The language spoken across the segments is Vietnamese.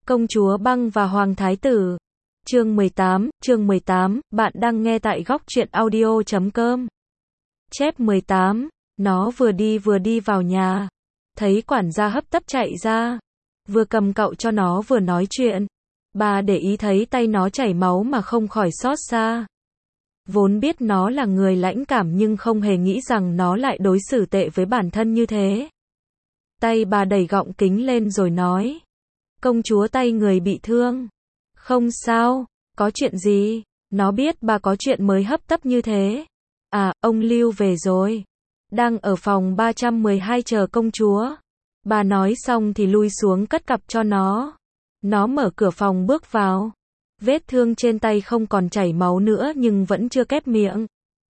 Công chúa băng và Hoàng Thái tử. Chương 18, bạn đang nghe tại góc truyện audio.com. Chép 18, nó vừa đi vào nhà, thấy quản gia hấp tấp chạy ra, vừa cầm cậu cho nó vừa nói chuyện. Bà để ý thấy tay nó chảy máu mà không khỏi xót xa. Vốn biết nó là người lãnh cảm nhưng không hề nghĩ rằng nó lại đối xử tệ với bản thân như thế. Tay bà đẩy gọng kính lên rồi nói: Công chúa tay người bị thương. Không sao, có chuyện gì? Nó biết bà có chuyện mới hấp tấp như thế. À, ông Lưu về rồi. Đang ở phòng 312 chờ công chúa. Bà nói xong thì lui xuống cất cặp cho nó. Nó mở cửa phòng bước vào. Vết thương trên tay không còn chảy máu nữa nhưng vẫn chưa kép miệng.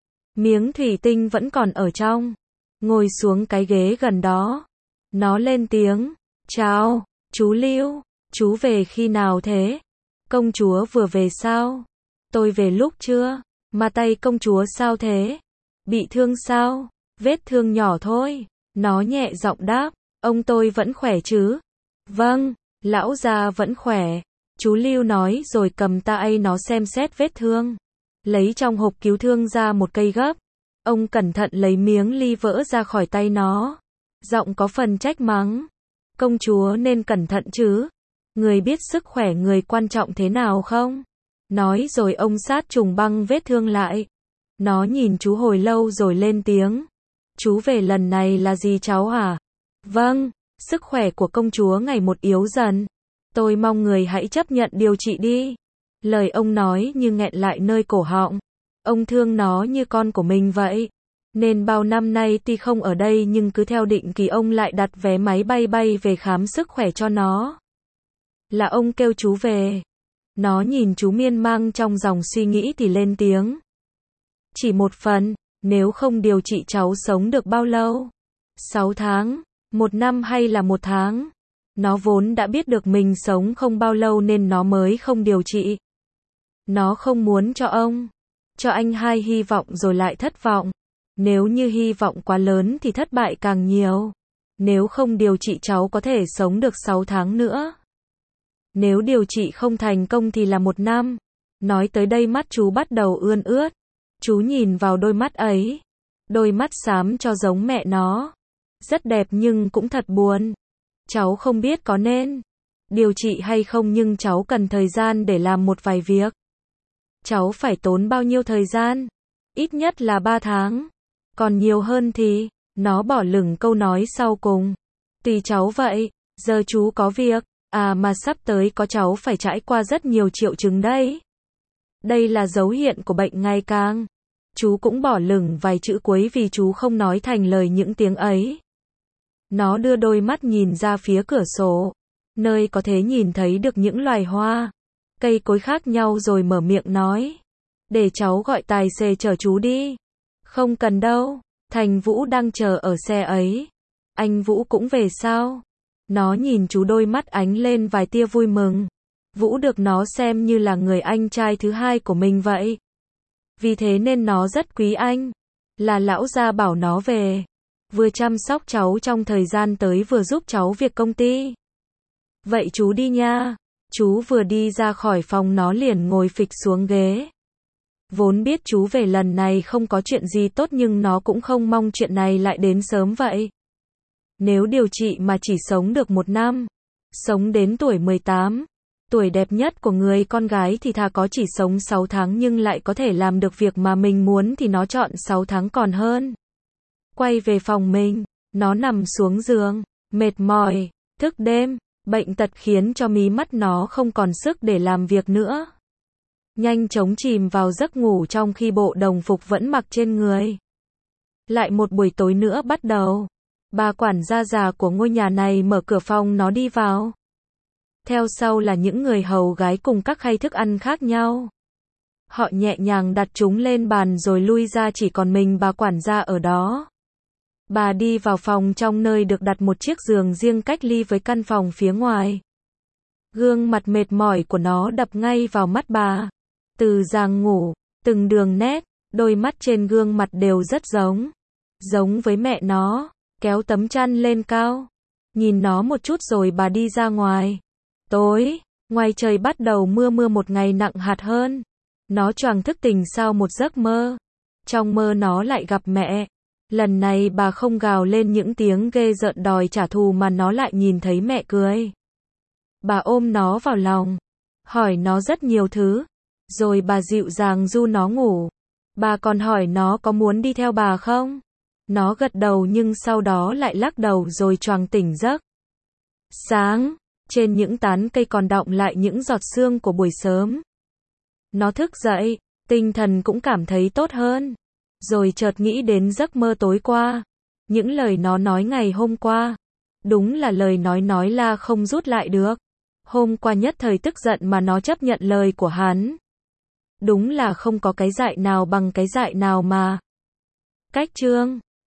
Miếng thủy tinh vẫn còn ở trong. Ngồi xuống cái ghế gần đó. Nó lên tiếng: Chào, chú Lưu, chú về khi nào thế? Công chúa vừa về sao? Tôi về lúc trưa. Mà tay công chúa sao thế? Bị thương sao? Vết thương nhỏ thôi. Nó nhẹ giọng đáp: Ông tôi vẫn khỏe chứ? Vâng, lão gia vẫn khỏe. Chú Lưu nói rồi cầm tay nó xem xét vết thương. Lấy trong hộp cứu thương ra một cây gấp. Ông cẩn thận lấy miếng ly vỡ ra khỏi tay nó. Giọng có phần trách mắng: Công chúa nên cẩn thận chứ. Người biết sức khỏe người quan trọng thế nào không? Nói rồi ông sát trùng băng vết thương lại. Nó nhìn chú hồi lâu rồi lên tiếng: Chú về lần này là gì cháu hả? Vâng, sức khỏe của công chúa ngày một yếu dần. Tôi mong người hãy chấp nhận điều trị đi. Lời ông nói như nghẹn lại nơi cổ họng. Ông thương nó như con của mình vậy. Nên bao năm nay tuy không ở đây nhưng cứ theo định kỳ ông lại đặt vé máy bay về khám sức khỏe cho nó. Là ông kêu chú về. Nó nhìn chú miên man trong dòng suy nghĩ thì lên tiếng: Chỉ một phần, nếu không điều trị cháu sống được bao lâu? 6 tháng, 1 năm hay là 1 tháng? Nó vốn đã biết được mình sống không bao lâu nên nó mới không điều trị. Nó không muốn cho anh hai hy vọng rồi lại thất vọng. Nếu như hy vọng quá lớn thì thất bại càng nhiều. Nếu không điều trị cháu có thể sống được 6 tháng nữa. Nếu điều trị không thành công thì là 1 năm. Nói tới đây mắt chú bắt đầu ươn ướt. Chú nhìn vào đôi mắt ấy. Đôi mắt xám cho giống mẹ nó. Rất đẹp nhưng cũng thật buồn. Cháu không biết có nên điều trị hay không nhưng cháu cần thời gian để làm một vài việc. Cháu phải tốn bao nhiêu thời gian? Ít nhất là 3 tháng. Còn nhiều hơn thì... Nó bỏ lửng câu nói sau cùng. Tùy cháu vậy, giờ chú có việc. À mà sắp tới có cháu phải trải qua rất nhiều triệu chứng đấy. Đây là dấu hiện của bệnh ngày càng. Chú cũng bỏ lửng vài chữ cuối vì chú không nói thành lời những tiếng ấy. Nó đưa đôi mắt nhìn ra phía cửa sổ, nơi có thể nhìn thấy được những loài hoa, cây cối khác nhau rồi mở miệng nói: Để cháu gọi tài xế chở chú đi. Không cần đâu, Thành Vũ đang chờ ở xe ấy. Anh Vũ cũng về sao? Nó nhìn chú đôi mắt ánh lên vài tia vui mừng. Vũ được nó xem như là người anh trai thứ hai của mình vậy. Vì thế nên nó rất quý anh. Là lão gia bảo nó về. Vừa chăm sóc cháu trong thời gian tới vừa giúp cháu việc công ty. Vậy chú đi nha. Chú vừa đi ra khỏi phòng nó liền ngồi phịch xuống ghế. Vốn biết chú về lần này không có chuyện gì tốt nhưng nó cũng không mong chuyện này lại đến sớm vậy. Nếu điều trị mà chỉ sống được 1 năm, sống đến tuổi 18, tuổi đẹp nhất của người con gái thì thà có chỉ sống 6 tháng nhưng lại có thể làm được việc mà mình muốn thì nó chọn 6 tháng còn hơn. Quay về phòng mình, nó nằm xuống giường, mệt mỏi, thức đêm, bệnh tật khiến cho mí mắt nó không còn sức để làm việc nữa. Nhanh chóng chìm vào giấc ngủ trong khi bộ đồng phục vẫn mặc trên người. Lại một buổi tối nữa bắt đầu. Bà quản gia già của ngôi nhà này mở cửa phòng nó đi vào. Theo sau là những người hầu gái cùng các khay thức ăn khác nhau. Họ nhẹ nhàng đặt chúng lên bàn rồi lui ra chỉ còn mình bà quản gia ở đó. Bà đi vào phòng trong nơi được đặt một chiếc giường riêng cách ly với căn phòng phía ngoài. Gương mặt mệt mỏi của nó đập ngay vào mắt bà. Từ dáng ngủ, từng đường nét, đôi mắt trên gương mặt đều rất giống với mẹ nó. Kéo tấm chăn lên cao, nhìn nó một chút rồi bà đi ra ngoài. Tối, Ngoài trời bắt đầu mưa một ngày nặng hạt hơn. Nó choàng thức tỉnh sau một giấc mơ. Trong mơ nó lại gặp mẹ. Lần này bà không gào lên những tiếng ghê rợn đòi trả thù mà nó lại nhìn thấy mẹ cười. Bà ôm nó vào lòng, hỏi nó rất nhiều thứ, rồi bà dịu dàng ru nó ngủ. Bà còn hỏi nó có muốn đi theo bà không? Nó gật đầu nhưng sau đó lại lắc đầu rồi choàng tỉnh giấc. Sáng, trên những tán cây còn đọng lại những giọt sương của buổi sớm. Nó thức dậy, tinh thần cũng cảm thấy tốt hơn. Rồi chợt nghĩ đến giấc mơ tối qua. Những lời nó nói ngày hôm qua. Đúng là lời nói là không rút lại được. Hôm qua nhất thời tức giận mà nó chấp nhận lời của hắn. Đúng là không có cái dại nào bằng cái dại nào mà. Cách chương